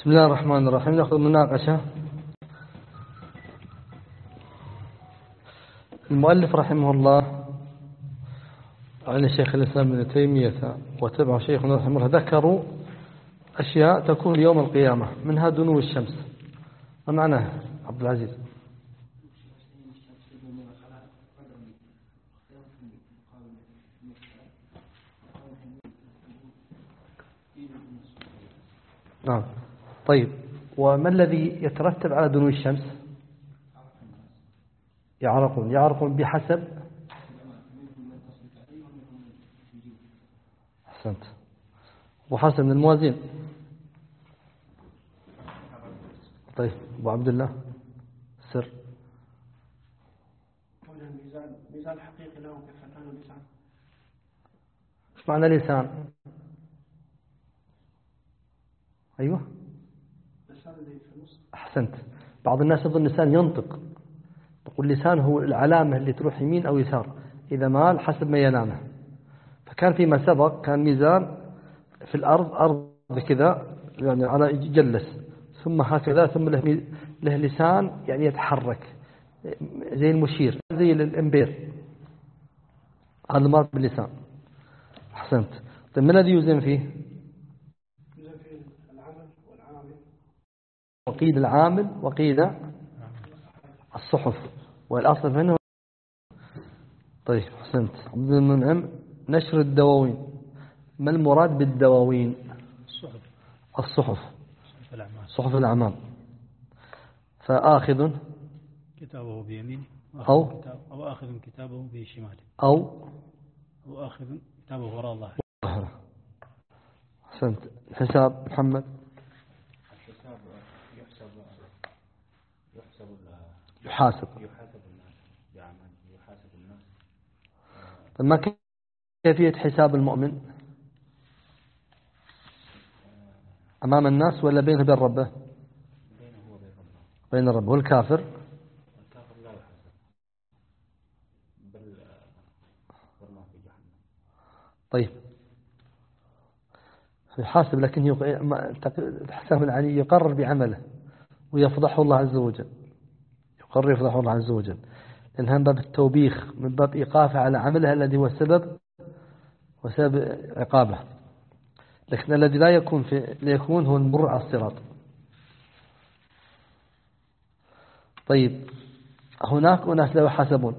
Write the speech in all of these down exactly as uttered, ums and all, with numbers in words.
بسم الله الرحمن الرحيم. نأخذ مناقشة. المؤلف رحمه الله عن الشيخ الإسلام ابن تيمية وتبع شيخنا رحمه الله ذكروا أشياء تكون يوم القيامة، منها دنو الشمس. ما معناه عبد العزيز؟ نعم. طيب، وما الذي يترتب على دنو الشمس؟ يعرقون يعرقون بحسب. أحسنت. وحسب من الموازين. طيب، أبو عبد الله سر. الميزان ميزان حقيقي له كيف الآن لسان. ايش معنى لسان؟ أيوه لسان اللي في النص. أحسنت. بعض الناس يظن اللسان ينطق، تقول اللسان هو العلامة اللي تروح يمين أو يسار إذا مال حسب ما ينامه. فكان فيما سبق كان ميزان في الأرض، أرض كذا يعني على جلس، ثم هكذا، ثم له له لسان يعني يتحرك زي المشير، زي الإمبير. هذا مرض باللسان. أحسنت. طيب، ما الذي يوزن فيه؟ يوزن فيه العمل والعامل. وقيد العامل وقيد الصحف، والأصل منه. طيب، أحسنت. عبد المنعم نشر الدواوين. ما المراد بالدواوين؟ الصحف. الصحف. صحف الأعمال. صحف الأعمال. فآخذ كتابه بيمينه أو كتاب أو آخذ كتابه بشماله أو أو آخذ كتابه وراء الله. أحسنت. حساب محمد. الحساب يحسب يحسب يحاسب يحاسب الناس بعمل يحاسب الناس. طيب، ما كيفية حساب المؤمن أمام الناس ولا بينه وبين ربه؟ بينه وبين ربه. بين ربه. والكافر؟ الكافر لا يحاسب، بل برمى في جهنم. طيب، يحاسب لكن حساب العلي يقرر بعمله ويفضحه الله عز وجل. يقرر يفضحه الله عز وجل، لأنها من باب التوبيخ، من باب إيقافه على عمله الذي هو السبب وسبب عقابه. لكن الذي لا يكون في لا يكون هو المر على الصراط. طيب، هناك أناس لا يحاسبون.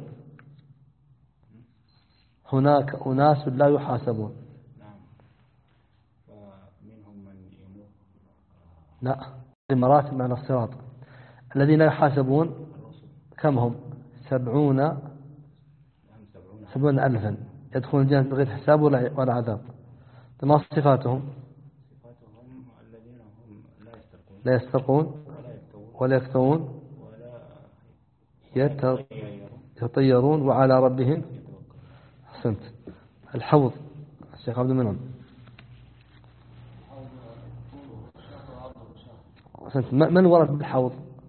هناك أناس لا يحاسبون. نعم. فمنهم من يمر. لا، مراتب على الصراط. الذين لا يحاسبون كم هم؟ سبعون سبعون ألفا يدخلون الجنة بغير حساب ولا ولا عذاب. ما صفاتهم؟ صفاتهم الذين هم لا يسترقون لا يسترقون ولا يكتوون ولا يتطيرون وعلى ربهم. أحسنت. الحوض الشيخ عبد المنعم. أحسنت. من ورد بالحوض؟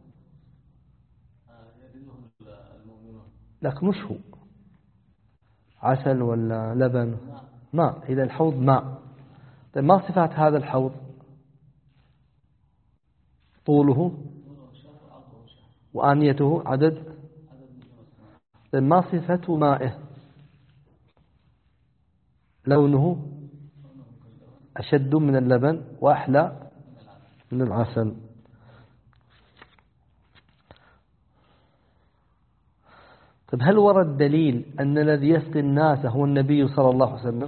لكن مش هو عسل ولا لبن؟ ماء. إذا الحوض ماء. طيب، ما صفات هذا الحوض؟ طوله وآنيته عدد. طيب، ما صفة مائه؟ لونه أشد من اللبن وأحلى من العسل. طيب، هل ورد دليل أن الذي يسقي الناس هو النبي صلى الله عليه وسلم؟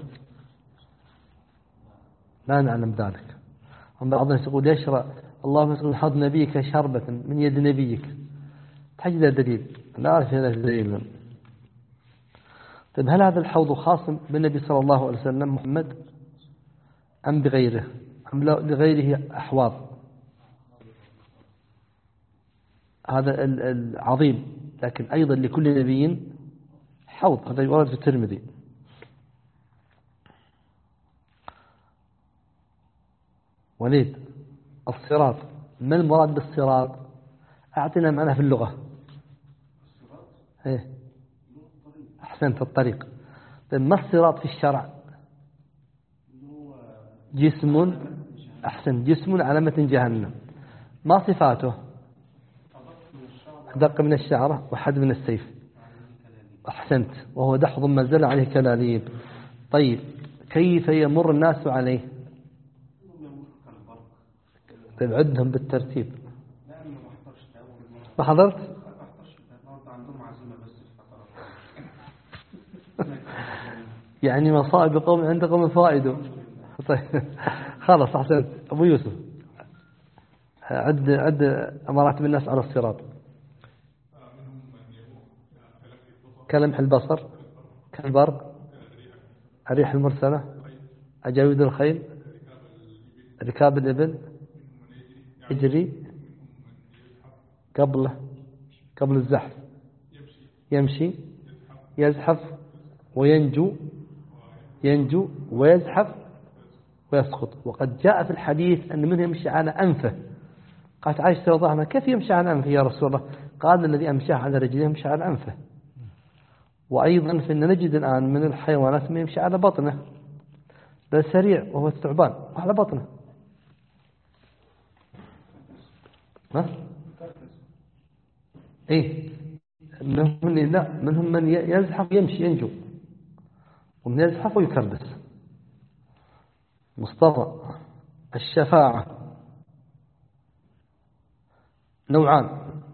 لا نعلم ذلك. بعض الناس يقول يشرب اللهم اسقي حظ نبيك شربة من يد نبيك. تجد دليل؟ لا أعرف هذا الدليل. طيب، هل هذا الحوض خاص بالنبي صلى الله عليه وسلم محمد أم بغيره أم لغيره أحواض؟ هذا العظيم، لكن أيضا لكل نبي حوض. هذا يورد في الترمذي. وليد، الصراط ما المراد بالصراط؟ أعطنا معناه في اللغة. إيه؟ أحسنت. الطريق. طيب، ما الصراط في الشرع؟ جسم أحسن. جسم على متن جهنم. ما صفاته؟ دق من الشعرة وحد من السيف. أحسنت. وهو دحض منزل عليه كلاليب. طيب كيف يمر الناس عليه؟ طيب عدهم بالترتيب. ما حضرت؟ يعني مصائب قوم عند قوم فائده. طيب خلاص أحسنت. أبو يوسف عد عد مراتب الناس على الصراط. كلمح البصر، كالبرق، الريح المرسلة، أجاويد الخيل، ركاب الإبل، يجري قبله قبل الزحف، يمشي، يزحف وينجو، ينجو ويزحف ويسقط. وقد جاء في الحديث أن منه يمشي على أنفه. قالت عائشة رضي الله عنها كيف يمشي على أنفه يا رسول الله؟ قال الذي أمشاه على رجله يمشي على أنفه. وأيضا فإن نجد الآن من الحيوانات من يمشي على بطنه بل سريع وهو الثعبان على بطنه. ها؟ إيه منهم من لا منهم من يزحف يمشي ينجو ومن يزحف ويكربس. مصطفى الشفاعة نوعان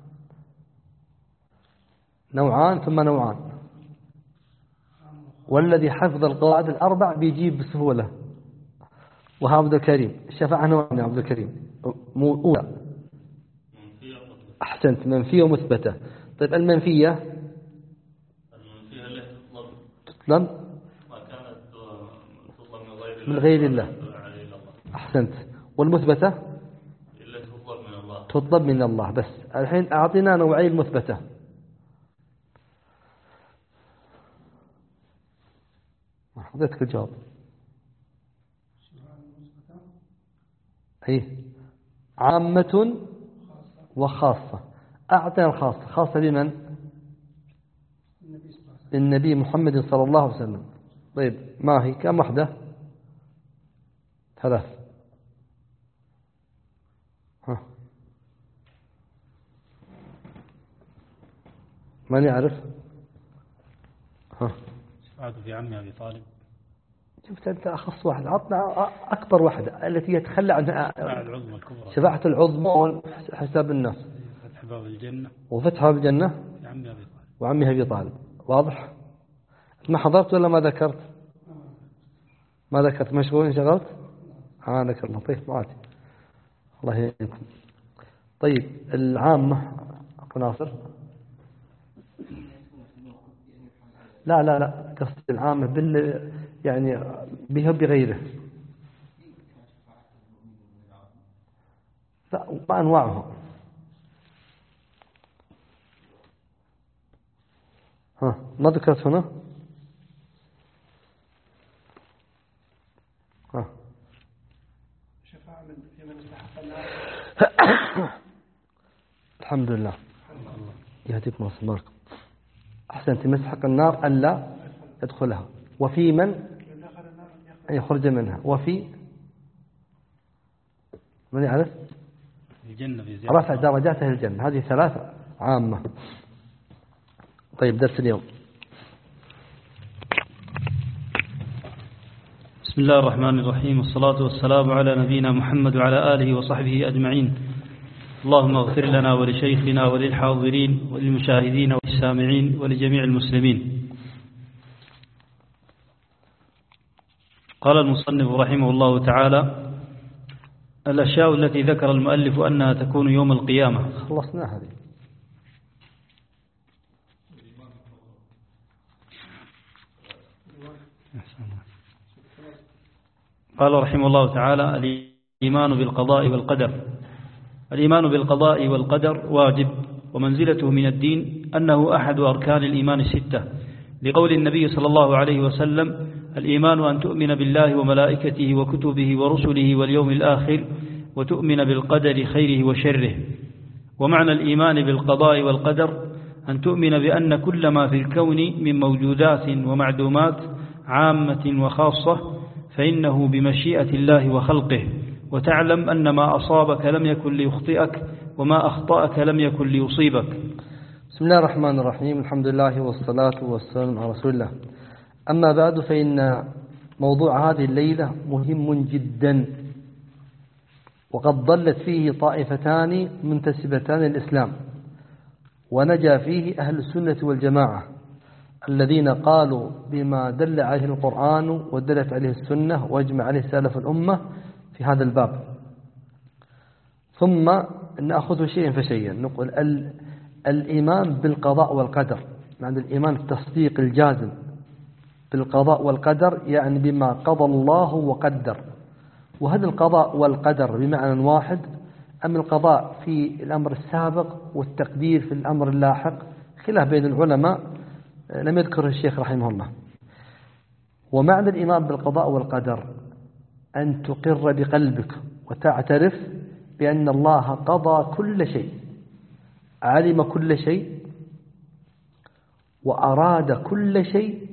نوعان ثم نوعان. والذي حفظ القواعد الأربع بيجيب بسهولة. وها عبد الكريم الشفاعة نوعان يا عبد الكريم. أولى أحسنت منفية ومثبتة. طيب المنفية المنفية التي تطلب تطلب ما كانت تطلب من غير من غير الله. أحسنت. والمثبتة التي تطلب من الله. تطلب من الله. بس الحين أعطينا نوعي المثبتة. ما حضرتك الجواب. أي عامة وخاصة. أعطينا الخاصة. خاصة بمن؟ النبي محمد صلى الله عليه وسلم. طيب ما هي كم واحدة؟ ثلاث. ها من يعرف؟ ها شفاعته في عمي أبي طالب. شفت أنت أخص واحد. عطنا أكبر واحدة التي يتخلى عنها. شفاعة العظمى الكبرى. شفاعة العظمى حساب الناس. فتح باب الجنة. وفتحها بالجنة. في عمي أبي طالب. وعمها أبي طالب. واضح؟ ما حضرت ولا ما ذكرت؟ ما ذكرت. مشغول انشغلت؟ عانك الله. طيب معاتي الله يهديكم. طيب العامة أبو ناصر. لا لا لا قصد العامة بال يعني بها بغيره. لا ما أنواعها. ها ما ذكرت هنا. ها شفاعة من في من استحق النار. الحمد لله يهديكم ويصبركم. أحسنت. مسحق النار ألا يدخلها. وفي من أن يخرج منها. وفي من يعرف؟ الجنة في رفع درجاته الجنة. هذه ثلاثة عامة. طيب درس اليوم. بسم الله الرحمن الرحيم. والصلاة والسلام على نبينا محمد وعلى آله وصحبه أجمعين. اللهم اغفر لنا ولشيخنا وللحاضرين وللمشاهدين والسامعين ولجميع المسلمين. قال المصنف رحمه الله تعالى: الأشياء التي ذكر المؤلف أنها تكون يوم القيامة. خلصنا هذه. قال رحمه الله تعالى: الإيمان بالقضاء والقدر. الإيمان بالقضاء والقدر واجب، ومنزلته من الدين أنه أحد أركان الإيمان الستة، لقول النبي صلى الله عليه وسلم: الإيمان أن تؤمن بالله وملائكته وكتبه ورسله واليوم الآخر وتؤمن بالقدر خيره وشره. ومعنى الإيمان بالقضاء والقدر أن تؤمن بأن كل ما في الكون من موجودات ومعدومات عامة وخاصة فإنه بمشيئة الله وخلقه وتعلم أن ما أصابك لم يكن ليخطئك وما أخطأك لم يكن ليصيبك. بسم الله الرحمن الرحيم. الحمد لله والصلاة والسلام على رسول الله. أما بعد، فإن موضوع هذه الليلة مهم جدا، وقد ضلت فيه طائفتان منتسبتان للإسلام، ونجا فيه أهل السنة والجماعة الذين قالوا بما دل عليه القرآن ودلت عليه السنة واجمع عليه سلف الأمة في هذا الباب. ثم نأخذ شيئا فشيئا. نقول الإيمان بالقضاء والقدر، معنى الإيمان التصديق الجازم بالقضاء والقدر، يعني بما قضى الله وقدر. وهذا القضاء والقدر بمعنى واحد، أما القضاء في الأمر السابق والتقدير في الأمر اللاحق خلاف بين العلماء لم يذكره الشيخ رحمه الله. ومعنى الإيمان بالقضاء والقدر أن تقر بقلبك وتعترف بأن الله قضى كل شيء، علم كل شيء، وأراد كل شيء،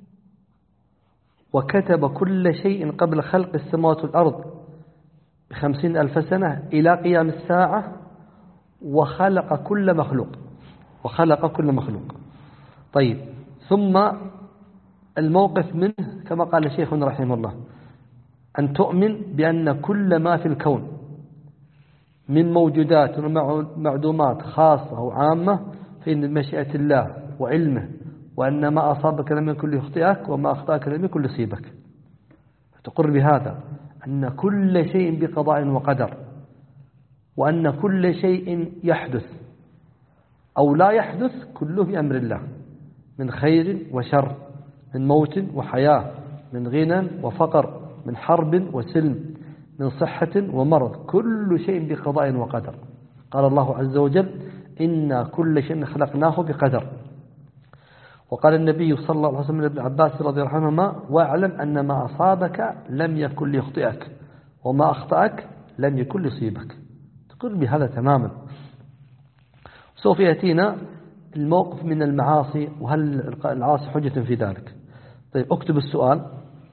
وكتب كل شيء قبل خلق السماوات والأرض بخمسين ألف سنة إلى قيام الساعة، وخلق كل مخلوق وخلق كل مخلوق. طيب، ثم الموقف منه كما قال شيخنا رحمه الله، أن تؤمن بأن كل ما في الكون من موجودات ومعدومات خاصة وعامة في مشيئة الله وعلمه، وأن ما أصابك لم يكن ليخطئك وما أخطأك لم يكن ليصيبك. تقر بهذا، أن كل شيء بقضاء وقدر، وأن كل شيء يحدث أو لا يحدث كله بأمر الله، من خير وشر، من موت وحياة، من غنى وفقر، من حرب وسلم، من صحة ومرض، كل شيء بقضاء وقدر. قال الله عز وجل: إنا كل شيء خلقناه بقدر. وقال النبي صلى الله عليه وسلم لابن عباس رضي الله عنهما: واعلم أن ما أصابك لم يكن ليخطئك وما أخطأك لم يكن ليصيبك. تقول بهذا تماما. سوف يأتينا الموقف من المعاصي، وهل العاصي حجة في ذلك. طيب، اكتب السؤال: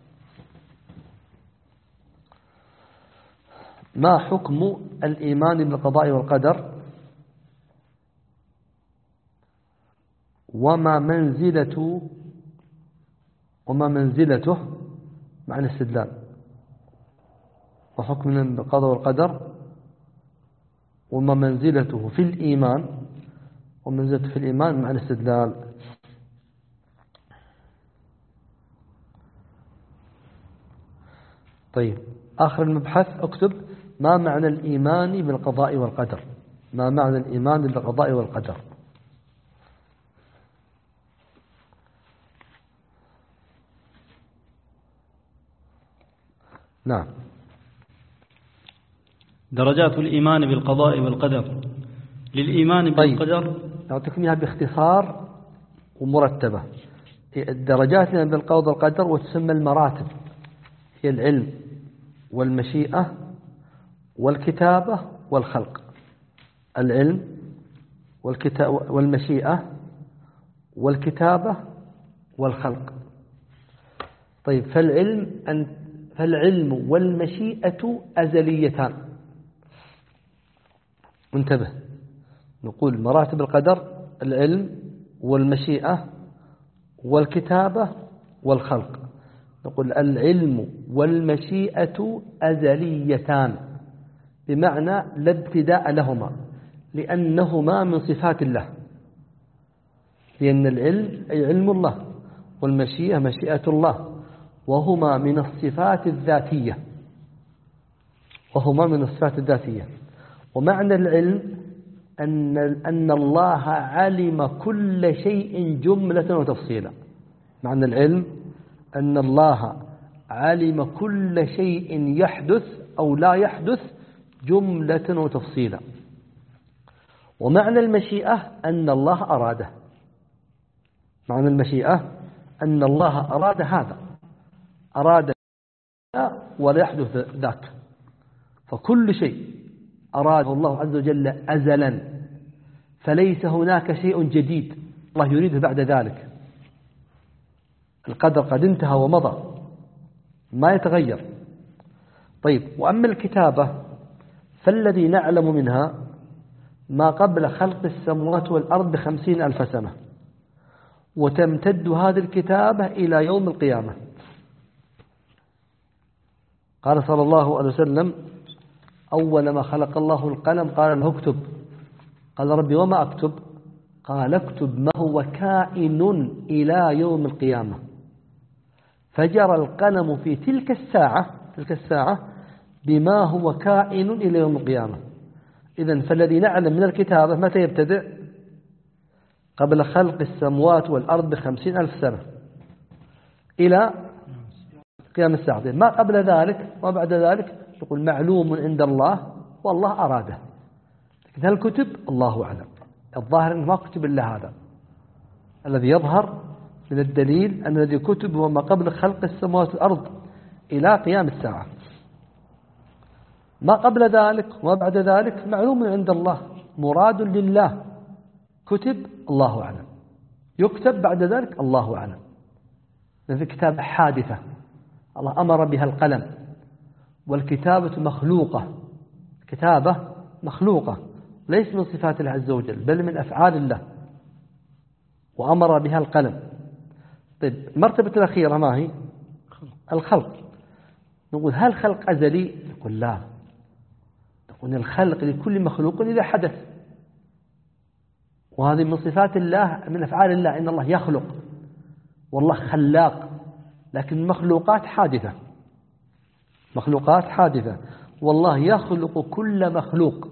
ما حكم الإيمان بالقضاء والقدر، وما منزلته وما منزلته مع الاستدلال. وحكم بالقضاء والقدر وما منزلته في الإيمان ومنزلته في الإيمان مع الاستدلال. طيب، آخر المبحث اكتب: ما معنى الإيمان بالقضاء والقدر؟ ما معنى الإيمان بالقضاء والقدر؟ نعم. درجات الإيمان بالقضاء والقدر. للإيمان بالقدر، طيب، أعطيكم إياها باختصار ومرتبة. الدرجات بالقضاء والقدر وتسمى المراتب، هي العلم والمشيئة والكتابة والخلق. العلم والمشيئة والكتابة والخلق. طيب، فالعلم أن فالعلم والمشيئة أزليتان. انتبه، نقول مراتب القدر: العلم والمشيئة والكتابة والخلق. نقول العلم والمشيئة أزليتان، بمعنى لا ابتداء لهما، لأنهما من صفات الله. لأن العلم أي علم الله، والمشيئة مشيئة الله، وهما من الصفات الذاتية وهما من الصفات الذاتية. ومعنى العلم أن أن الله علم كل شيء جملة وتفصيلا. معنى العلم أن الله علم كل شيء يحدث أو لا يحدث جملة وتفصيلا. ومعنى المشيئة أن الله أراده. معنى المشيئة أن الله أراد هذا، أراد ولا يحدث ذاك. فكل شيء أراده الله عز وجل أزلا، فليس هناك شيء جديد الله يريده بعد ذلك. القدر قد انتهى ومضى، ما يتغير. طيب، وأما الكتابة فالذي نعلم منها ما قبل خلق السماوات والأرض بخمسين ألف سنة، وتمتد هذه الكتابة إلى يوم القيامة. قال صلى الله عليه وسلم: أول ما خلق الله القلم قال له اكتب. قال: ربي وما أكتب؟ قال: اكتب ما هو كائن إلى يوم القيامة. فجرى القلم في تلك الساعة تلك الساعة بما هو كائن إلى يوم القيامة. إذن فالذي نعلم من الكتابة متى يبتدئ؟ قبل خلق السماوات والأرض بخمسين ألف سنة إلى قيام الساعة. ما قبل ذلك وبعد ذلك يقول معلوم عند الله والله أراده. لكن هل كتب؟ الله أعلم. الظاهر أنه ما كتب إلا هذا. الذي يظهر من الدليل أن الذي كتب هو ما قبل خلق السماوات والأرض إلى قيام الساعة. ما قبل ذلك وبعد ذلك معلوم عند الله، مراد لله، كتب الله أعلم، يكتب بعد ذلك الله أعلم. لأن الكتابة حادثة، الله أمر بها القلم، والكتابة مخلوقة، كتابة مخلوقة ليس من صفات الله عز وجل بل من أفعال الله، وأمر بها القلم. طيب، المرتبة الأخيرة ما هي؟ الخلق. نقول هل خلق أزلي؟ نقول لا، نقول الخلق لكل مخلوق إذا حدث، وهذه من صفات الله من أفعال الله، إن الله يخلق والله خلاق. لكن المخلوقات حادثة، مخلوقات حادثة، والله يخلق كل مخلوق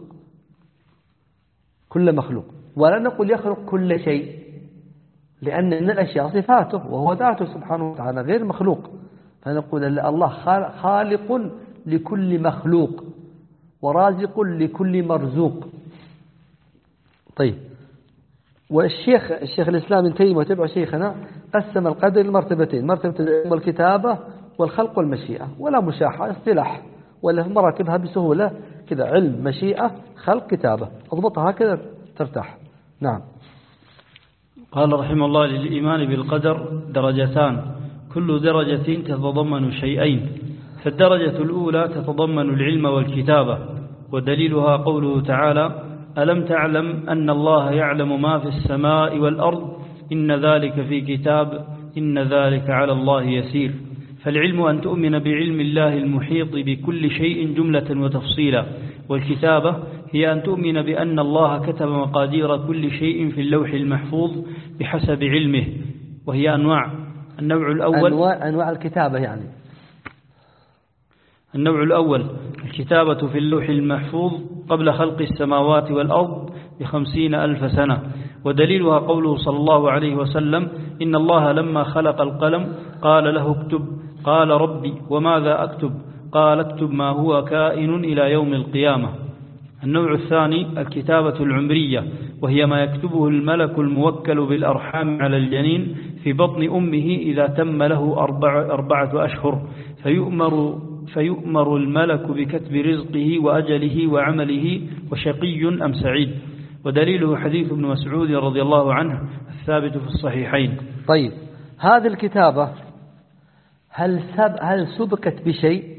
كل مخلوق ولا نقول يخلق كل شيء، لأن من الأشياء صفاته وهو ذاته سبحانه وتعالى غير مخلوق. فنقول الله خالق لكل مخلوق ورازق لكل مرزوق. طيب، والشيخ الشيخ الإسلام ابن تيمية وتبع شيخنا قسم القدر لمرتبتين: مرتبة العلم والكتابة والخلق والمشيئة، ولا مشاحة، اصطلاح ولا مراتبها بسهولة كذا: علم، مشيئة، خلق، كتابة. اضبطها هكذا ترتاح. نعم. قال رحمه الله: للإيمان بالقدر درجتان، كل درجة تتضمن شيئين. فالدرجة الأولى تتضمن العلم والكتابة، ودليلها قوله تعالى: ألم تعلم أن الله يعلم ما في السماء والأرض إن ذلك في كتاب إن ذلك على الله يسير. فالعلم أن تؤمن بعلم الله المحيط بكل شيء جملة وتفصيلا، والكتابة هي أن تؤمن بأن الله كتب مقادير كل شيء في اللوح المحفوظ بحسب علمه، وهي أنواع. النوع الأول أنواع, أنواع الكتابة يعني النوع الأول الكتابة في اللوح المحفوظ قبل خلق السماوات والأرض بخمسين ألف سنة، ودليلها قوله صلى الله عليه وسلم: إن الله لما خلق القلم قال له اكتب، قال ربي وماذا أكتب؟ قال اكتب ما هو كائن إلى يوم القيامة. النوع الثاني الكتابة العمرية، وهي ما يكتبه الملك الموكل بالأرحام على الجنين في بطن أمه إذا تم له أربع أربعة أشهر، فيؤمر فيؤمر الملك بكتب رزقه وأجله وعمله وشقي أم سعيد، ودليله حديث ابن مسعود رضي الله عنه الثابت في الصحيحين. طيب، هذه الكتابة هل سب هل سبقت بشيء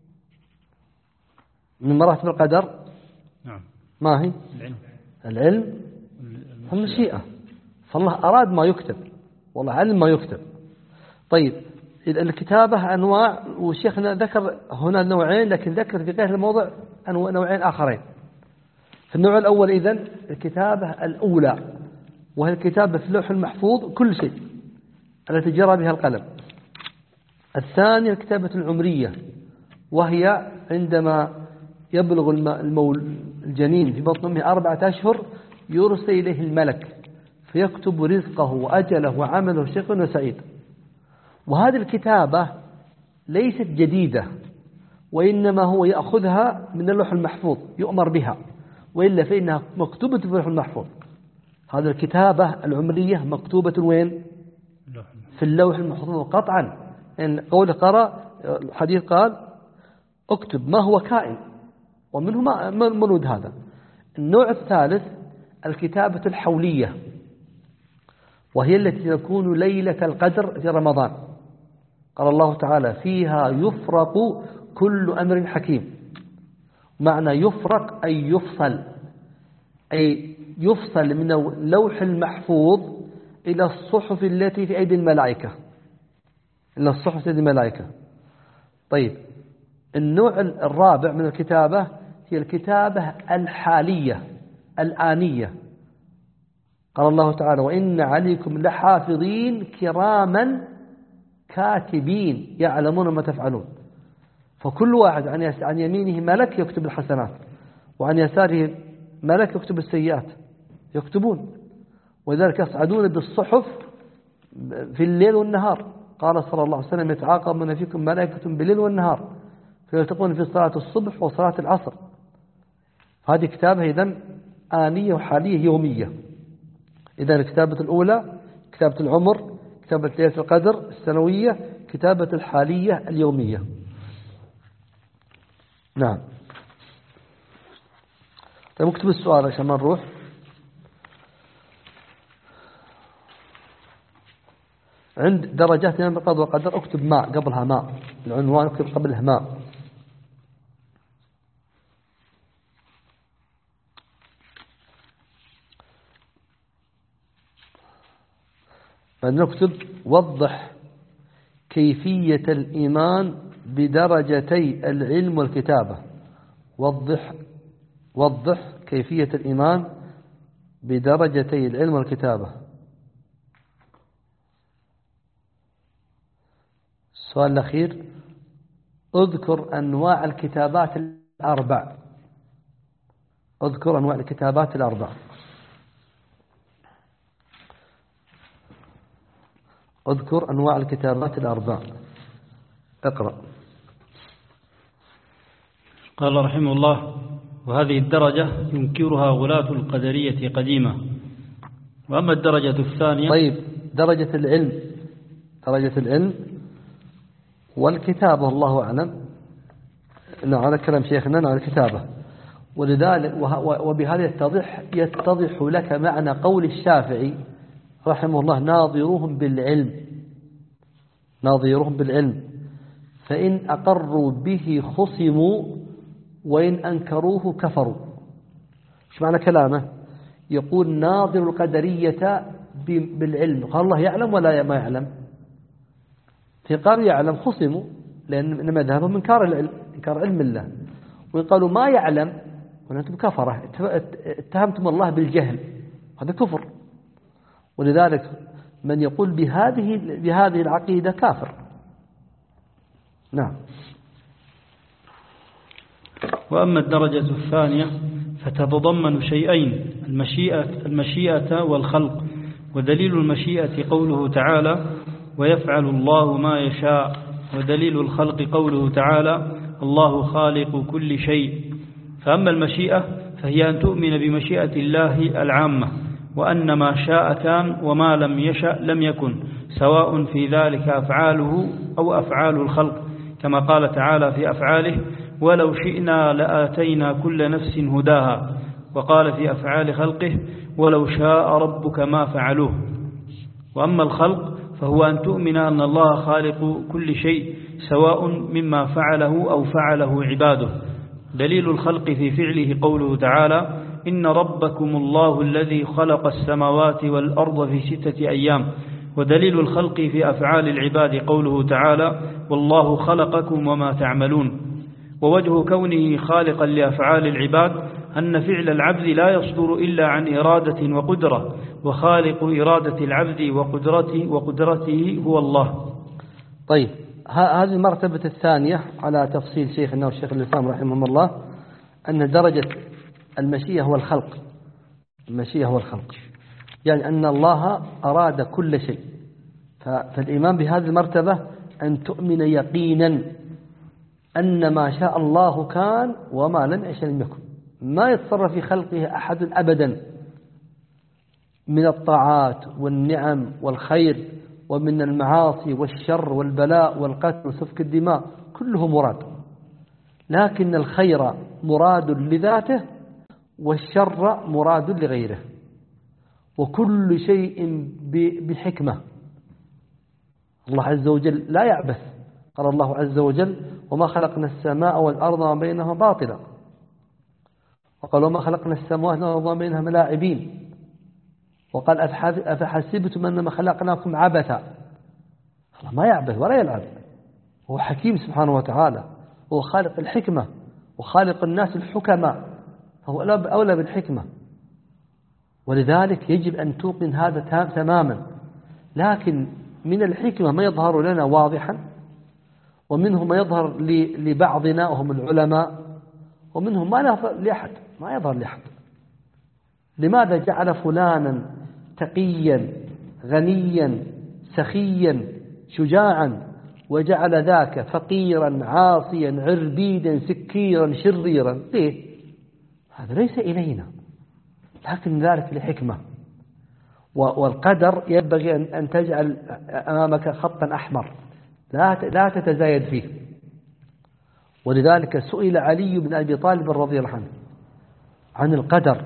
من مراتب القدر؟ نعم. ما هي؟ العلم العلم والمشيئة. فالله أراد ما يكتب، والله علم ما يكتب. طيب، الكتابة أنواع، وشيخنا ذكر هنا نوعين، لكن ذكر في غير الموضع نوعين آخرين. في النوع الأول إذن الكتابة الأولى، وهي الكتابة في اللوح المحفوظ كل شيء التي جرى بها القلم. الثانية الكتابة العمرية، وهي عندما يبلغ المول الجنين في بطن أمه أربعة أشهر يرسل إليه الملك فيكتب رزقه وأجله وعمله شقي وسعيد. وهذه الكتابة ليست جديدة، وإنما هو يأخذها من اللوح المحفوظ، يؤمر بها، وإلا فإنها مكتوبة في اللوح المحفوظ. هذه الكتابة العمرية مكتوبة وين؟ في اللوح المحفوظ قطعا. إن قوله قرأ الحديث قال اكتب ما هو كائن، ومنه ما مرود هذا. النوع الثالث الكتابة الحولية، وهي التي تكون ليلة القدر في رمضان. قال الله تعالى: فيها يفرق كل أمر حكيم. معنى يفرق أي يفصل، أي يفصل من اللوح المحفوظ إلى الصحف التي في أيدي الملائكة، إلى الصحف في أيدي الملائكة. طيب النوع الرابع من الكتابة هي الكتابة الحالية الآنية. قال الله تعالى: وإن عليكم لحافظين كراما كاتبين يعلمون ما تفعلون. فكل واحد عن يمينه ملك يكتب الحسنات، وعن يساره ملك يكتب السيئات، يكتبون، وذلك يصعدون بالصحف في الليل والنهار. قال صلى الله عليه وسلم: يتعاقب من فيكم ملائكة بالليل والنهار فيلتقون في صلاة الصبح وصلاة العصر. هذه كتابة إذن آنية وحالية يومية. إذن الكتابة الأولى كتابة العمر، كتابة ليلة القدر السنوية، كتابة الحالية اليومية. نعم. طيب اكتب السؤال عشان ما نروح. عند درجات من القضاء والقدر اكتب ماء قبلها ماء، العنوان اكتب قبلها ماء. بعدين نكتب: وضح كيفية الإيمان بدرجتي العلم والكتابة. وضح وضح كيفية الإيمان بدرجتي العلم والكتابة. السؤال الأخير: اذكر أنواع الكتابات الأربع. اذكر أنواع الكتابات الأربع. اذكر أنواع الكتابات الأربع. اقرأ. قال رحمه الله: وهذه الدرجة ينكرها غلاة القدرية قديما. وأما الدرجة الثانية. طيب درجة العلم، درجة العلم والكتابة الله أعلم. نعم على كلام شيخنا على الكتابة. ولذلك وبهذا يتضح يتضح لك معنى قول الشافعي رحمه الله: ناظروهم بالعلم، ناظروهم بالعلم، فإن أقروا به خصموا وإن أنكروه كفروا. ايش معنى كلامه؟ يقول: ناظر القدرية بالعلم. قال الله يعلم ولا ما يعلم؟ في قال يعلم خصموا، لأن مذهبهم إنكار العلم، إنكار علم الله. وإن قالوا ما يعلم وأنتم كفرة، اتهمتم الله بالجهل، هذا كفر. ولذلك من يقول بهذه بهذه العقيدة كافر. نعم. وأما الدرجة الثانية فتتضمن شيئين: المشيئة المشيئة والخلق. ودليل المشيئة قوله تعالى: ويفعل الله ما يشاء. ودليل الخلق قوله تعالى: الله خالق كل شيء. فأما المشيئة فهي أن تؤمن بمشيئة الله العامة، وأن ما شاء كان وما لم يشأ لم يكن، سواء في ذلك أفعاله أو أفعال الخلق، كما قال تعالى في أفعاله: ولو شئنا لآتينا كل نفس هداها. وقال في أفعال خلقه: ولو شاء ربك ما فعلوه. وأما الخلق فهو أن تؤمن أن الله خالق كل شيء، سواء مما فعله أو فعله عباده. دليل الخلق في فعله قوله تعالى: إن ربكم الله الذي خلق السماوات والأرض في ستة أيام. ودليل الخلق في أفعال العباد قوله تعالى: والله خلقكم وما تعملون. ووجه كونه خالقا لأفعال العباد أن فعل العبد لا يصدر إلا عن إرادة وقدرة، وخالق إرادة العبد وقدرته, وقدرته هو الله. طيب هذه المرتبة الثانية على تفصيل شيخنا والشيخ الإسلام رحمه الله، أن درجة المشيئة هو الخلق. المشيئة هو الخلق، يعني أن الله أراد كل شيء. فالإيمان بهذه المرتبة أن تؤمن يقينا أن ما شاء الله كان وما لم يشأ لم يكن. ما يتصرف في خلقه أحد أبدا من الطاعات والنعم والخير، ومن المعاصي والشر والبلاء والقتل وسفك الدماء، كله مراد. لكن الخير مراد لذاته والشر مراد لغيره، وكل شيء بحكمة. الله عز وجل لا يعبث. قال الله عز وجل: وما خلقنا السماء والأرض وما بينهما باطلا، وقال وما خلقنا السماوات والأرض وما بينهما لاعبين، وقال أفحسبتم أنما خلقناكم عبثا. الله ما يعبث ولا يلعب، هو حكيم سبحانه وتعالى، هو خالق الحكمة وخالق الناس الحكماء، هو أولى بالحكمة. ولذلك يجب أن توقن هذا تماما. لكن من الحكمة ما يظهر لنا واضحا، ومنه ما يظهر لبعضنا وهم العلماء، ومنه ما يظهر لأحد ما يظهر لأحد. لماذا جعل فلانا تقيا غنيا سخيا شجاعا، وجعل ذاك فقيرا عاصيا عربيدا سكيرا شريرا؟ ليه؟ هذا ليس إلينا، لكن ذلك لحكمة. والقدر ينبغي أن تجعل أمامك خطا أحمر لا تتزايد فيه. ولذلك سئل علي بن أبي طالب رضي الله عنه عن القدر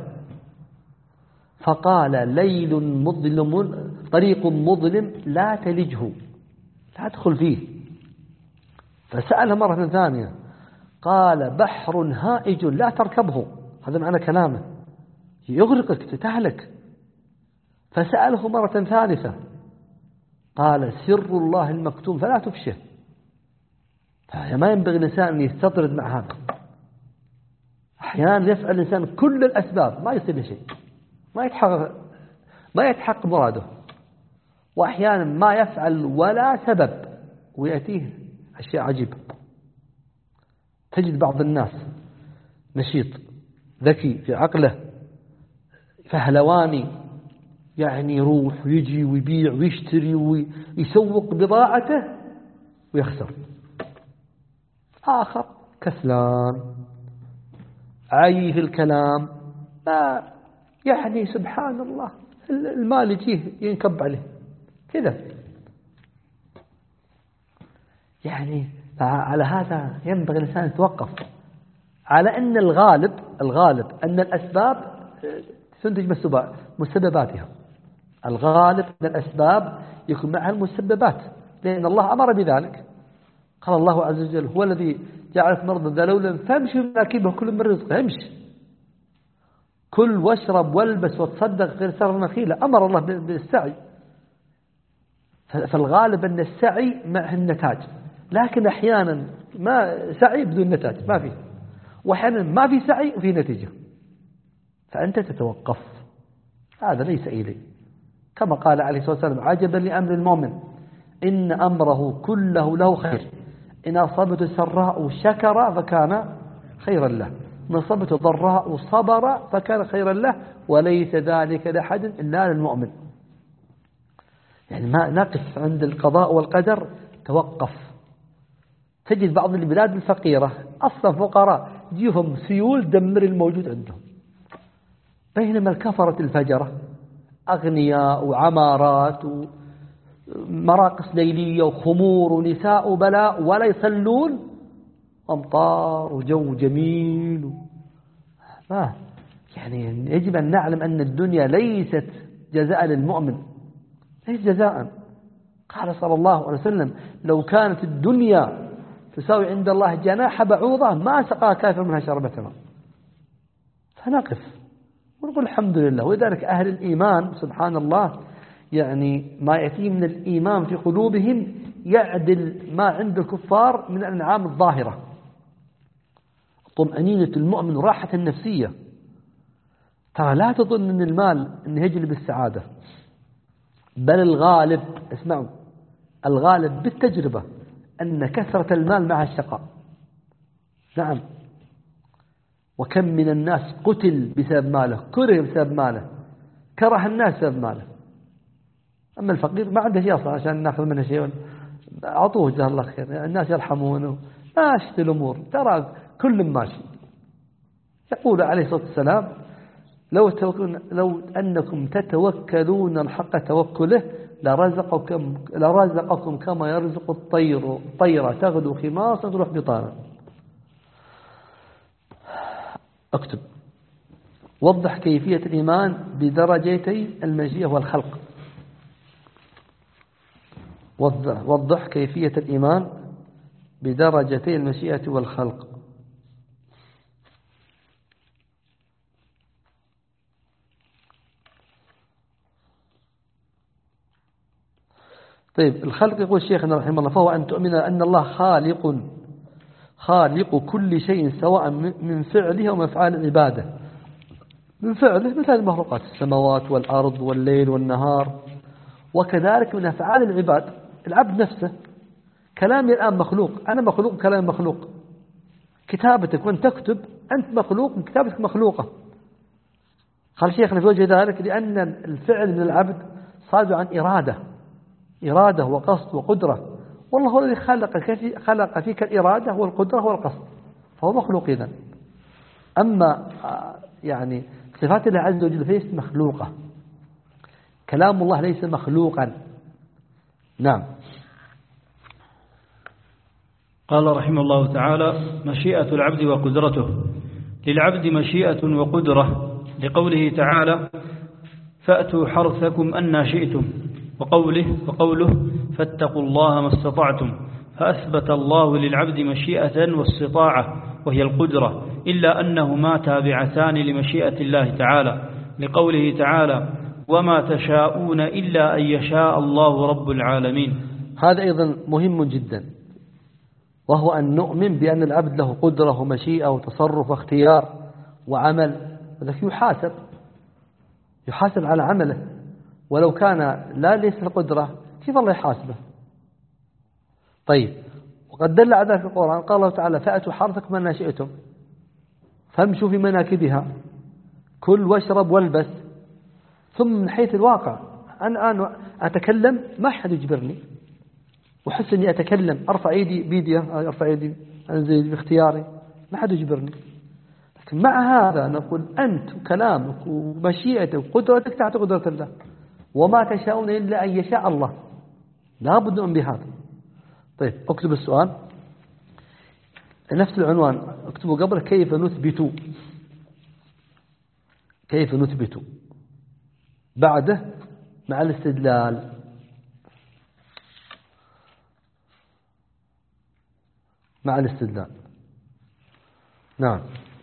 فقال ليل مظلم طريق مظلم لا تلجه، لا تدخل فيه. فسأله مرة ثانية قال بحر هائج لا تركبه، هذا معنى كلامه، يغرقك تتهلك. فسأله مرة ثالثة قال سر الله المكتوم فلا تفشه. ما ينبغي الإنسان أن يستطرد مع هذا. أحيانا يفعل الإنسان كل الأسباب ما يصير شيء، ما يتحقق ما يتحقق مراده، وأحيانا ما يفعل ولا سبب ويأتيه أشياء عجيبة. تجد بعض الناس نشيط ذكي في عقله فهلواني، يعني يروح ويجي ويبيع ويشتري ويسوق بضاعته ويخسر. آخر كسلان عاي في الكلام، ما يعني سبحان الله المال يجيه ينكب عليه كذا. يعني على هذا ينبغي الإنسان يتوقف على أن الغالب الغالب أن الأسباب تنتج مسبباتها. الغالب أن الأسباب يكون معها المسببات، لأن الله أمر بذلك. قال الله عز وجل هو الذي جعلك مرضى ذلولا فامشوا مناكبه كل من رزقه، امشي كل واشرب والبس وتصدق غير سر النخيلة. أمر الله بالسعي، فالغالب أن السعي معه النتاج، لكن أحيانا ما سعي بدون نتاج ما فيه، وأحيانا ما في سعي وفي نتيجة، فأنت تتوقف. هذا ليس إلي، كما قال عليه الصلاة والسلام عجبا لأمر المؤمن إن أمره كله له خير، إن أصابته سراء شكر فكان خيرا له، إن أصابته ضراء صبر فكان خيرا له، وليس ذلك لأحد إلا للمؤمن. يعني ما نقف عند القضاء والقدر، توقف. تجد بعض البلاد الفقيرة أصلا فقراء يجيهم سيول دمر الموجود عندهم، بينما الكفرة الفجرة أغنياء وعمارات ومراقص ليلية وخمور ونساء وبلاء ولا يصلون، أمطار وجو جميل. ما يعني يجب أن نعلم أن الدنيا ليست جزاء للمؤمن، ليس جزاء. قال صلى الله عليه وسلم لو كانت الدنيا تساوي عند الله جناح بعوضة ما سقى كافر منها شربة ماء. فنقف ونقول الحمد لله. ولذلك أهل الإيمان سبحان الله يعني ما يأتي من الإيمان في قلوبهم يعدل ما عند الكفار من الأنعام الظاهرة. طمأنينة المؤمن راحة النفسية. ترى لا تظن أن المال أنه يجلب السعادة، بل الغالب اسمعوا الغالب بالتجربة أن كثرة المال مع الشقاء. نعم، وكم من الناس قتل بسبب ماله، كره بسبب ماله، كره الناس بسبب ماله. أما الفقير ما عنده شيء أصلا عشان نأخذ منه شيء، أعطوه جزاه الله خير، الناس يرحمونه، ماشت الأمور، ترى كل ماشي. يقول عليه الصلاة والسلام لو, لو أنكم تتوكلون الحق توكله لرزقكم, لرزقكم كما يرزق الطير طيرة تغدو خماصا تروح بطانا. اكتب وضح كيفية الإيمان بدرجتي المجيء والخلق. وضح, وضح كيفية الإيمان بدرجتي المشيئة والخلق. طيب الخلق يقول شيخنا رحمه الله فهو أن تؤمن أن الله خالق خالق كل شيء سواء من فعله ومفعال العبادة. من فعله مثل المخلوقات السماوات والأرض والليل والنهار، وكذلك من أفعال العباد العبد نفسه. كلامي الآن مخلوق، أنا مخلوق، كلامي مخلوق. كتابتك وأن تكتب أنت مخلوق، من كتابتك مخلوقة. قال شيخنا في وجه ذلك لأن الفعل من العبد صادر عن إرادة إرادة وقصد وقدرة، والله هو الذي خلق خلق فيك الإرادة والقدرة والقصد، فهو مخلوق إذن. أما يعني صفات الله عز وجل ليست مخلوقة، كلام الله ليس مخلوقا. نعم. قال رحمه الله تعالى: مشيئة العبد وقدرته. للعبد مشيئة وقدرة لقوله تعالى: فأتوا حرثكم أن شئتم، وقوله وقوله فاتقوا الله ما استطعتم. فأثبت الله للعبد مشيئة واستطاعة وهي القدرة، إلا أنهما تابعتان لمشيئة الله تعالى، لقوله تعالى: وما تشاءون إلا أن يشاء الله رب العالمين. هذا أيضا مهم جدا، وهو أن نؤمن بأن العبد له قدرة ومشيئة وتصرف واختيار وعمل، ولكن يحاسب يحاسب على عمله، ولو كان لا ليس القدرة كيف الله يحاسبه؟ طيب، وقد دل على ذلك القرآن، قال الله تعالى: فأتوا حرثكم أن شئتم فامشوا في مناكبها، كل واشرب والبس. ثم من حيث الواقع أنا الآن أتكلم ما أحد يجبرني، وحس أني أتكلم أرفع يدي بيدي أرفع يدي أنزل باختياري، ما أحد يجبرني. لكن مع هذا نقول أنت وكلامك ومشيئتك وقدرتك تحت قدرة الله، وما تشاءون إلا أن يشاء الله. لا بد من بهذا. طيب اكتب السؤال نفس العنوان، اكتبوا قبل كيف نثبت، كيف نثبت، بعده مع الاستدلال. مع الاستدلال. نعم.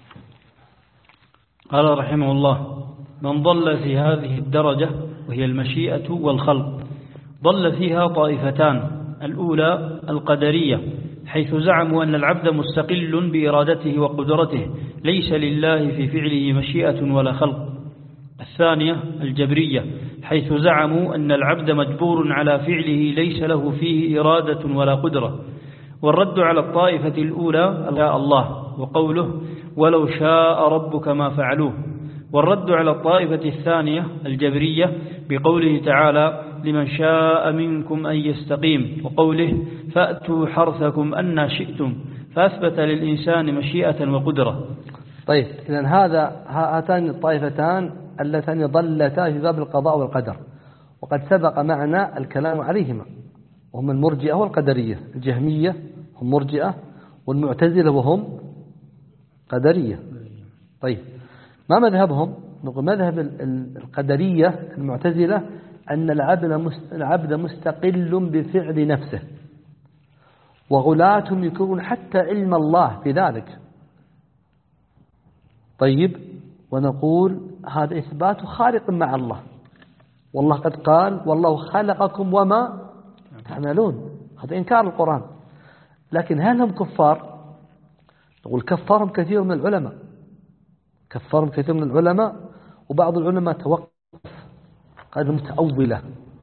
قال رحمه الله: من ضل في هذه الدرجة وهي المشيئة والخلق، ضل فيها طائفتان. الأولى القدرية، حيث زعموا أن العبد مستقل بإرادته وقدرته، ليس لله في فعله مشيئة ولا خلق. الثانية الجبرية، حيث زعموا أن العبد مجبور على فعله، ليس له فيه إرادة ولا قدرة. والرد على الطائفة الأولى الله وقوله: ولو شاء ربك ما فعلوه. والرد على الطائفة الثانية الجبرية بقوله تعالى: لمن شاء منكم أن يستقيم، وقوله: فأتوا حرثكم أن شئتم. فأثبت للإنسان مشيئة وقدرة. طيب، إذن هذا هاتان الطائفتان اللتان ضلتا في باب القضاء والقدر، وقد سبق معنا الكلام عليهما، وهم المرجئة والقدرية. الجهمية هم مرجئة، والمعتزلة وهم قدرية. طيب، ما مذهبهم؟ نقول مذهب القدرية المعتزلة أن العبد مستقل بفعل نفسه، وغلاتهم يكون حتى علم الله في ذلك. طيب، ونقول هذا إثبات خالق مع الله، والله قد قال: والله خلقكم وما تعملون. هذا إنكار القرآن. لكن هل هم كفار؟ نقول كفرهم كثير من العلماء، كفرهم كثير من العلماء، وبعض العلماء توقف، قال متأولة.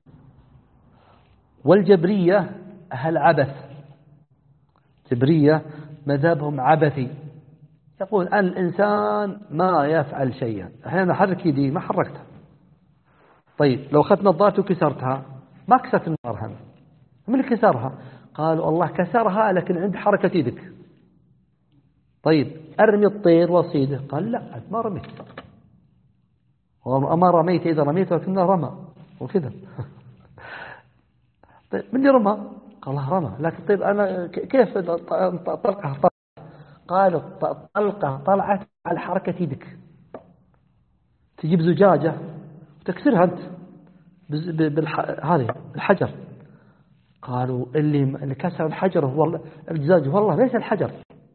والجبرية أهل عبث، جبرية مذهبهم عبثي، يقول أن الإنسان ما يفعل شيئا. أحيانا أحرك يدي ما حركتها. طيب، لو أخذت نظارتي وكسرتها ما كسرت النظارة، من اللي كسرها؟ قالوا الله كسرها لكن عند حركة يدك. طيب، أرمي الطير وصيده، قال لا ما رميت، وما رميت إذا رميت ولكنه رمى وكذا. طيب، من اللي رمى؟ قال الله رمى، لكن طيب أنا كيف طلقها طلقة؟ قالوا طلقة طلعت على حركة يدك. تجيب زجاجة وتكسرها أنت بهذه الحجر، قالوا اللي اللي كسر الحجر هو الزجاج، والله ليس الحجر.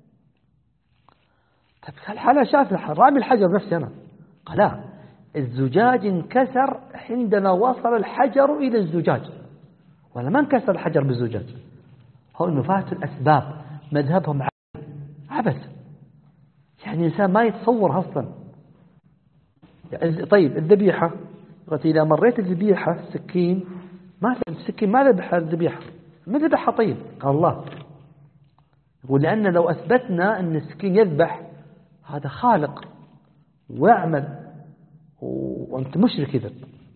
طيب الحالة شاف رامي الحجر نفسي أنا. قال لا، الزجاج انكسر عندما وصل الحجر إلى الزجاج، ولا ما انكسر الحجر بالزجاج. هو إنه فات الأسباب، مذهبهم عبث، يعني الإنسان ما يتصور أصلا. يعني طيب الذبيحة، قلت إذا مريت الذبيحة السكين ما السكين ما ذبح الذبيحة، ما ذبحها. طيب قال الله، يقول لأن لو أثبتنا أن السكين يذبح هذا خالق ويعمل وأنت مشرك إذا.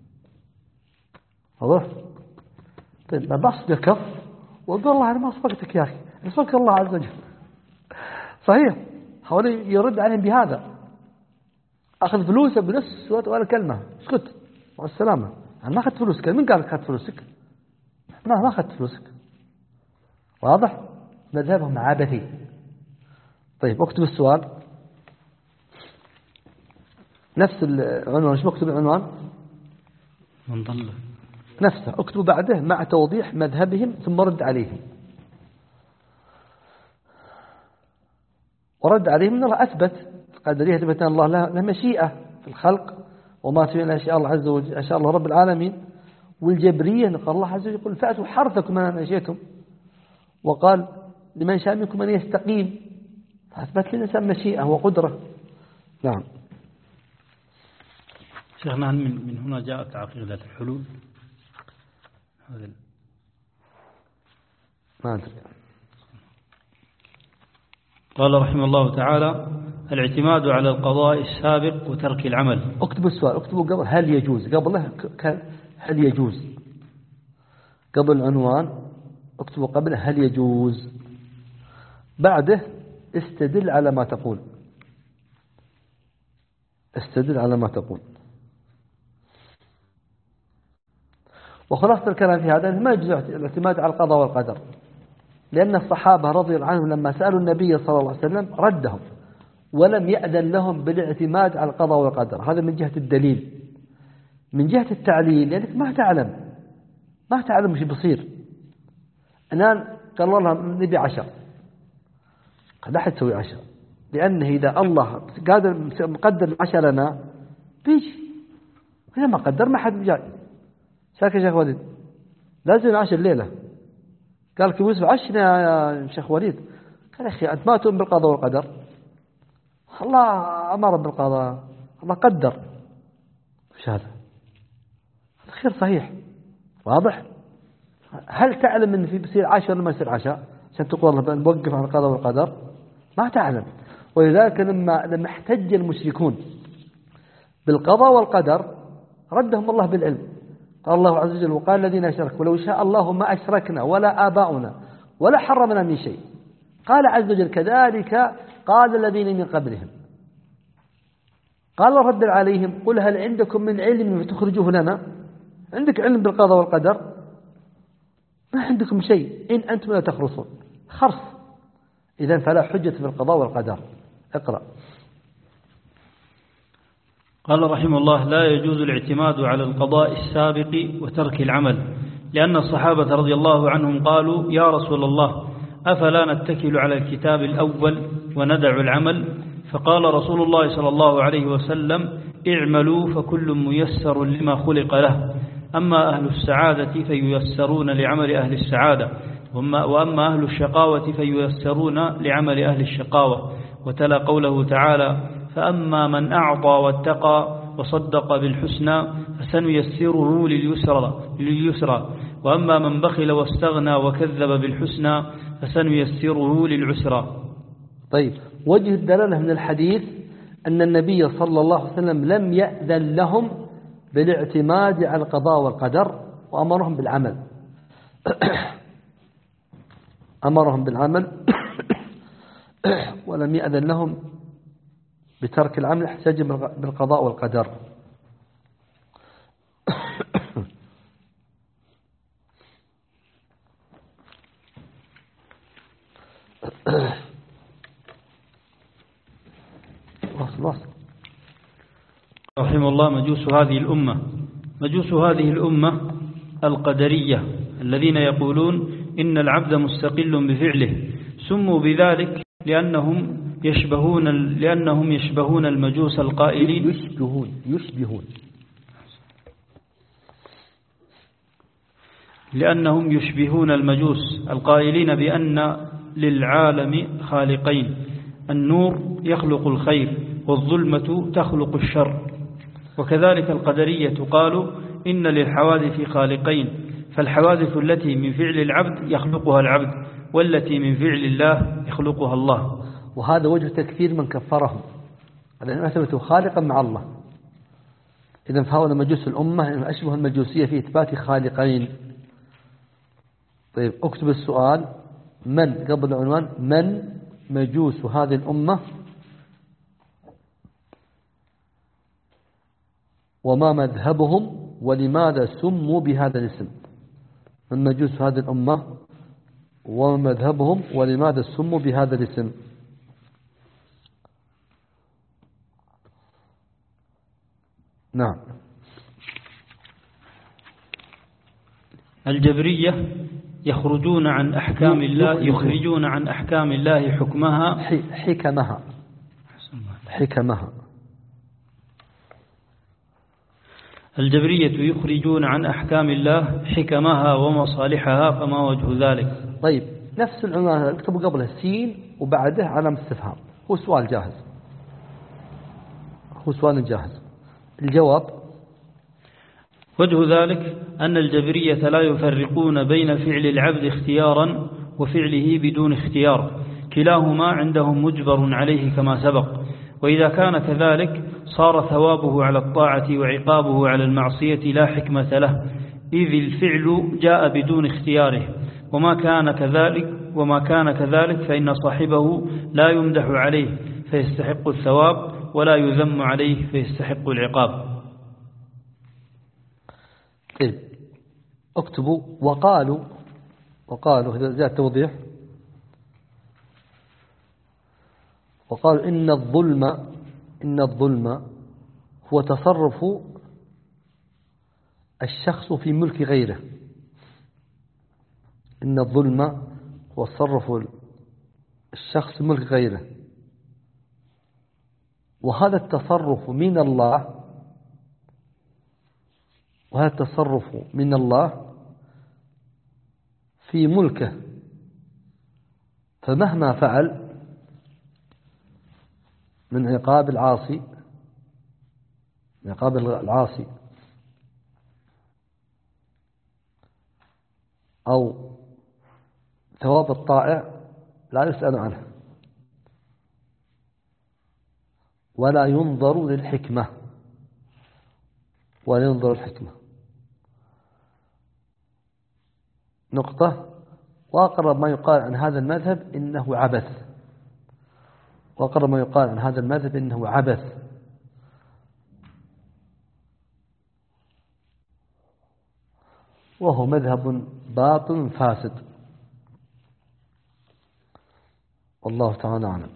واضح؟ طيب ما بصد الكف وقال الله أنا ما صفقتك يا أخي، صفق الله عز وجل. صحيح، حاول يرد عليهم بهذا، أخذ فلوسه بنفس ولا كلمة، اسكت مع السلامة، أنا ما أخذت فلوسك. من قال أخذت فلوسك؟ ما ما أخذت فلوسك. واضح؟ مذهبهم عبثي. طيب اكتب السؤال نفس العنوان. ايش مكتوب العنوان؟ من ضل نفسه، اكتبوا بعده مع توضيح مذهبهم ثم رد عليهم. ورد عليهم ان الله اثبت قدريه، اثبت ان الله له مشيئه في الخلق وما تشاء الا شاء الله عز وجل، ان شاء الله رب العالمين. والجبريه قال الله عز وجل يقول فاتوا حرثكم من انشئتم، وقال لمن شاء منكم ان يستقيم، فاثبت للانسان مشيئه وقدره. نعم شيخنا، هل من, من هنا جاءت عقيدة الحلول؟ هذا ما أدري. قال رحمه الله تعالى: الاعتماد على القضاء السابق وترك العمل. اكتبوا السؤال، اكتبوا قبل هل يجوز، قبل له هل يجوز، قبل العنوان اكتبوا قبل هل يجوز، بعده استدل على ما تقول، استدل على ما تقول. وخلاصة الكلام في هذا ما يجوز الاعتماد على القضاء والقدر، لأن الصحابة رضي الله عنهم لما سألوا النبي صلى الله عليه وسلم ردهم ولم يأذن لهم بالاعتماد على القضاء والقدر. هذا من جهة الدليل. من جهة التعليل لأنك ما تعلم ما تعلم وش بيصير. الآن قال الله نبي عشر، لا حد تسوي عشر، لأنه إذا الله قادر مقدر العشر لنا بيجي، إذا ما قدر ما حد بيجي. شاك يا شيخ وليد لازم عشر الليلة. قال لك يوسف عشنا يا شيخ وليد. قال يا أخي أنت ما تؤمن بالقضاء والقدر؟ الله أمر بالقضاء، الله قدر. وش هذا؟ الخير صحيح واضح. هل تعلم أن في بصير عشاء ولا ما يصير عشاء عشان تقول الله نوقف عن القضاء والقدر؟ ما تعلم. ولذلك لما لما احتج المشركون بالقضاء والقدر ردهم الله بالعلم. قال الله عز وجل: وقال الذين أشركوا ولو شاء الله ما أشركنا ولا آباؤنا ولا حرمنا من شيء. قال عز وجل: كذلك قال الذين من قبلهم. قال رد عليهم: قل هل عندكم من علم فتخرجوه لنا؟ عندك علم بالقضاء والقدر؟ ما عندكم شيء، إن أنتم لا تخرصون. خرص. إذن فلا حجة في القضاء والقدر. اقرأ. قال رحمه الله: لا يجوز الاعتماد على القضاء السابق وترك العمل، لأن الصحابة رضي الله عنهم قالوا: يا رسول الله، أفلا نتكل على الكتاب الأول وندع العمل؟ فقال رسول الله صلى الله عليه وسلم: اعملوا فكل ميسر لما خلق له، أما أهل السعادة فييسرون لعمل أهل السعادة، وأما أهل الشقاوة فييسرون لعمل أهل الشقاوة. وتلا قوله تعالى: فأما من أعطى واتقى وصدق بالحسنى فسنيسره لليسرى, لليسرى وأما من بخل واستغنى وكذب بالحسنى فسنيسره للعسرى. طيب، وجه الدلالة من الحديث أن النبي صلى الله عليه وسلم لم يأذن لهم بالاعتماد على القضاء والقدر، وأمرهم بالعمل أمرهم بالعمل ولم يأذن لهم بترك العمل احتج بالقضاء والقدر. واصل واصل. رحمه الله: مجوس هذه الأمة مجوس هذه الأمة القدرية الذين يقولون إن العبد مستقل بفعله سموا بذلك لأنهم يشبهون لأنهم يشبهون المجوس القائلين يشبهون يشبهون لأنهم يشبهون المجوس القائلين بأن للعالم خالقين، النور يخلق الخير والظلمة تخلق الشر. وكذلك القدرية قالوا إن للحوادث خالقين، فالحوادث التي من فعل العبد يخلقها العبد، والتي من فعل الله يخلقها الله. وهذا وجه تكفير من كفرهم، لأنهم أثبتوا خالقا مع الله. إذا فهؤلاء مجوس الأمة أشبه المجوسية في إثبات خالقين. طيب اكتب السؤال من قبل العنوان، من مجوس هذه الأمة وما مذهبهم ولماذا سموا بهذا الاسم. من مجوس هذه الأمة وما مذهبهم ولماذا سموا بهذا الاسم. نعم. الجبرية يخرجون عن أحكام الله يخرجون عن أحكام الله حكمها حكمها حكمها الجبرية يخرجون عن أحكام الله حكمها ومصالحها، فما وجه ذلك؟ طيب نفس العنوان اكتبوا قبله سين وبعده علامة استفهام. هو سؤال جاهز، هو سؤال جاهز. الجواب وجه ذلك أن الجبرية لا يفرقون بين فعل العبد اختيارا وفعله بدون اختيار، كلاهما عندهم مجبر عليه كما سبق. وإذا كان كذلك صار ثوابه على الطاعة وعقابه على المعصية لا حكمة له، إذ الفعل جاء بدون اختياره. وما كان كذلك وما كان كذلك فإن صاحبه لا يمدح عليه فيستحق الثواب، ولا يذم عليه فيستحق العقاب. طيب اكتبوا وقالوا وقالوا هذا زاد توضيح. وقالوا إن الظلم إن الظلم هو تصرف الشخص في ملك غيره. إن الظلم هو تصرف الشخص في ملك غيره، وهذا التصرف من الله وهذا التصرف من الله في ملكه، فمهما فعل من عقاب العاصي من عقاب العاصي أو ثواب الطائع لا يسأل عنه، ولا ينظر للحكمة ولا ينظر الحكمة. نقطة. وأقرب ما يقال عن هذا المذهب إنه عبث وأقرب ما يقال عن هذا المذهب إنه عبث وهو مذهب باطل فاسد، والله تعالى أعلم.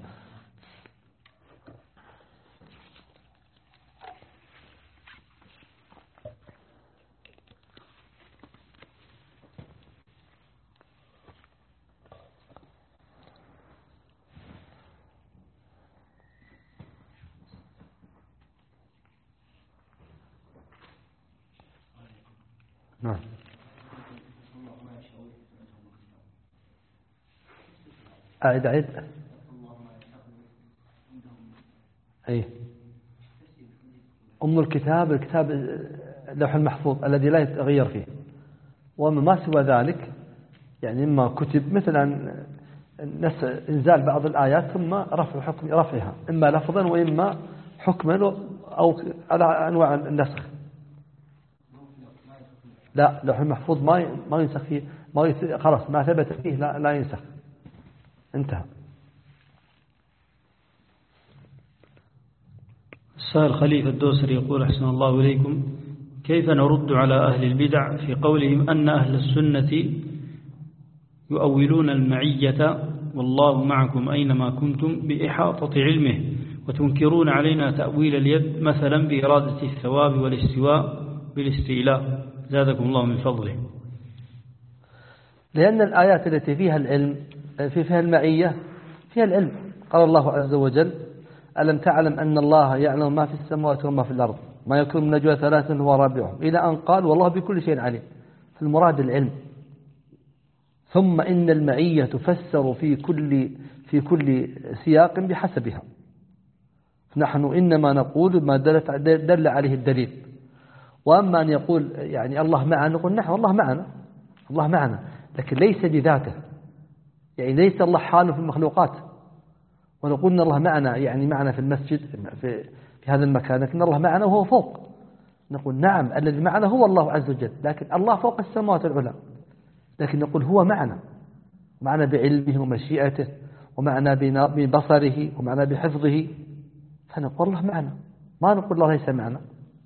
نعم. أعد أعد أي أم الكتاب الكتاب اللوح المحفوظ الذي لا يتغير فيه، وما ما سوى ذلك يعني إما كتب مثلا إنزال بعض الآيات ثم رفع حكم رفعها إما لفظا وإما حكما أو على أنواع النسخ. لا لوح المحفوظ ما ما ينسخ فيه، ما خلاص ما ثبت فيه لا لا ينسخ، انتهى. السائل خليفة الدوسري يقول أحسن الله إليكم: كيف نرد على أهل البدع في قولهم أن أهل السنة يؤولون المعية والله معكم أينما كنتم بإحاطة علمه، وتنكرون علينا تأويل اليد مثلا بإرادة الثواب والاستواء بالاستيلاء، زادكم الله من فضله. لأن الآيات التي فيها العلم في فيها المعية فيها العلم. قال الله عز وجل: ألم تعلم أن الله يعلم ما في السماوات وما في الأرض ما يكون من نجوى ثلاث هو رابعهم، إلى أن قال: والله بكل شيء عليم. فالمراد العلم. ثم إن المعية تفسر في كل في كل سياق بحسبها. نحن إنما نقول ما دل عليه الدليل. وأما أن يقول يعني الله معنا، نقول نحن الله معنا، الله معنا، لكن ليس بذاته، يعني ليس الله حاله في المخلوقات. ونقول إن الله معنا يعني معنا في المسجد في, في هذا المكان، لكن الله معنا وهو فوق. نقول نعم الذي معنا هو الله عز وجل، لكن الله فوق السماوات العلى، لكن نقول هو معنا، معنا بعلمه ومشيئته، ومعنا ببصره، ومعنا بحفظه. فنقول الله معنا، ما نقول الله ليس معنا.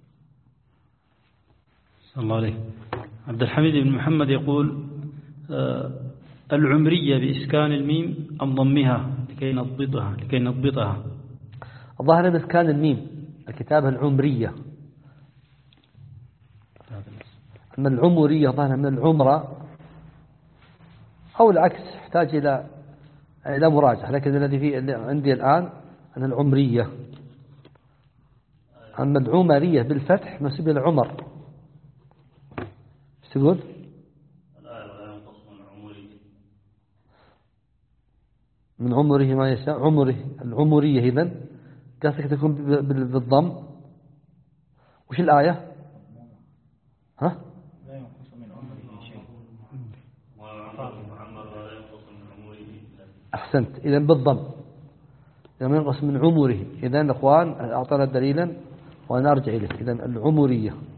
صلى الله عليه. عبد الحميد بن محمد يقول: آه العمرية بإسكان الميم أم ضمها لكي نضبطها لكي نضبطها الظاهر بإسكان الميم، الكتابة العمرية. أما العمرية ظاهر من العمرة أو العكس، يحتاج إلى إلى مراجعة، لكن الذي في عندي الآن أن العمرية. أما العمرية بالفتح نسب إلى عمر. ايش تقول؟ من عمره ما يشاء، عمره العمرية. إذن قصدك تكون بالضم. وش الآية؟ ها؟ لا ينقص من عمره شيء. أحسنت. إذن بالضم، لما ينقص من عمره. إذن أخوان أعطانا دليلا وأنا أرجع إليه. إذن العمرية